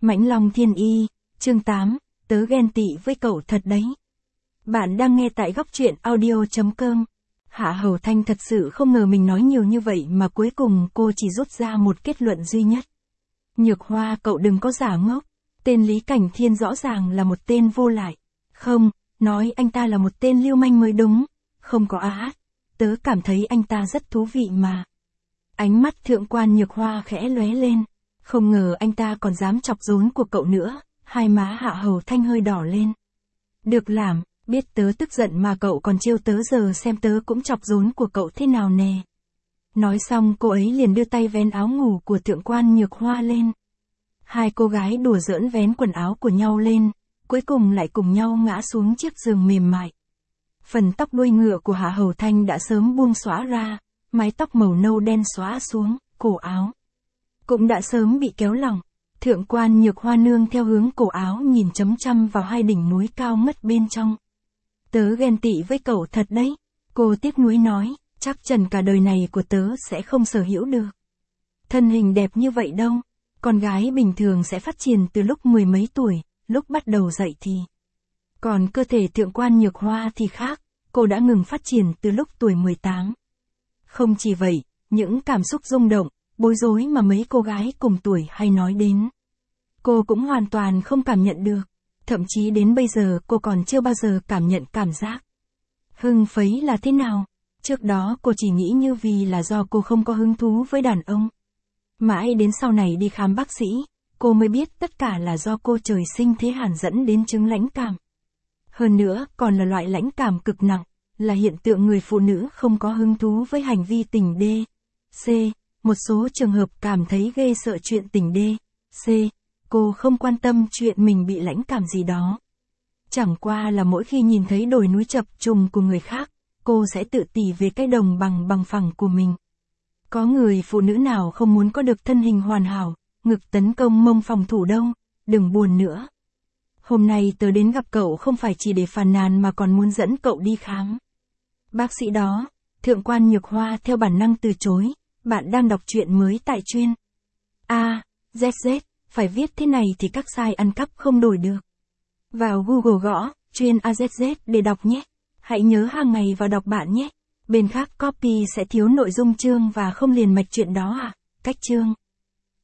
Mãnh Long Thiên Y, chương 8, tớ ghen tị với cậu thật đấy. Bạn đang nghe tại góc truyện audio.com. Hạ Hầu Thanh thật sự không ngờ mình nói nhiều như vậy mà cuối cùng cô chỉ rút ra một kết luận duy nhất. Nhược Hoa, cậu đừng có giả ngốc. Tên Lý Cảnh Thiên rõ ràng là một tên vô lại. Không, nói anh ta là một tên lưu manh mới đúng. Không có tớ cảm thấy anh ta rất thú vị mà. Ánh mắt thượng quan Nhược Hoa khẽ lóe lên. Không ngờ anh ta còn dám chọc rốn của cậu nữa. Hai má Hạ Hầu Thanh hơi đỏ lên. Được làm, biết tớ tức giận mà cậu còn trêu tớ, giờ xem tớ cũng chọc rốn của cậu thế nào nè. Nói xong cô ấy liền đưa tay vén áo ngủ của thượng quan Nhược Hoa lên. Hai cô gái đùa giỡn vén quần áo của nhau lên, cuối cùng lại cùng nhau ngã xuống chiếc giường mềm mại. Phần tóc đuôi ngựa của Hạ Hầu Thanh đã sớm buông xõa ra, mái tóc màu nâu đen xõa xuống, cổ áo cũng đã sớm bị kéo lỏng. Thượng quan Nhược Hoa nương theo hướng cổ áo nhìn chăm chăm vào hai đỉnh núi cao ngất bên trong. Tớ ghen tị với cậu thật đấy, cô tiếc nuối nói, chắc chắn cả đời này của tớ sẽ không sở hữu được thân hình đẹp như vậy đâu. Con gái bình thường sẽ phát triển từ lúc mười mấy tuổi, lúc bắt đầu dậy thì. Còn cơ thể thượng quan Nhược Hoa thì khác, cô đã ngừng phát triển từ lúc tuổi 18. Không chỉ vậy, những cảm xúc rung động, bối rối mà mấy cô gái cùng tuổi hay nói đến, cô cũng hoàn toàn không cảm nhận được. Thậm chí đến bây giờ cô còn chưa bao giờ cảm nhận cảm giác hưng phấn là thế nào. Trước đó cô chỉ nghĩ như vì là do cô không có hứng thú với đàn ông. Mãi đến sau này đi khám bác sĩ, cô mới biết tất cả là do cô trời sinh thế hàn dẫn đến chứng lãnh cảm. Hơn nữa, còn là loại lãnh cảm cực nặng, là hiện tượng người phụ nữ không có hứng thú với hành vi tình D, C. Một số trường hợp cảm thấy ghê sợ chuyện tình D, C. Cô không quan tâm chuyện mình bị lãnh cảm gì đó. Chẳng qua là mỗi khi nhìn thấy đồi núi chập trùng của người khác, cô sẽ tự tỉ về cái đồng bằng phẳng của mình. Có người phụ nữ nào không muốn có được thân hình hoàn hảo, ngực tấn công mông phòng thủ đâu, đừng buồn nữa. Hôm nay tớ đến gặp cậu không phải chỉ để phàn nàn mà còn muốn dẫn cậu đi khám bác sĩ đó. Thượng quan Nhược Hoa theo bản năng từ chối. Bạn đang đọc truyện mới tại chuyên AZZ, phải viết thế này thì các site ăn cắp không đổi được. Vào Google gõ chuyên AZZ để đọc nhé. Hãy nhớ hàng ngày vào đọc bạn nhé. Bên khác copy sẽ thiếu nội dung chương và không liền mạch chuyện đó Cách chương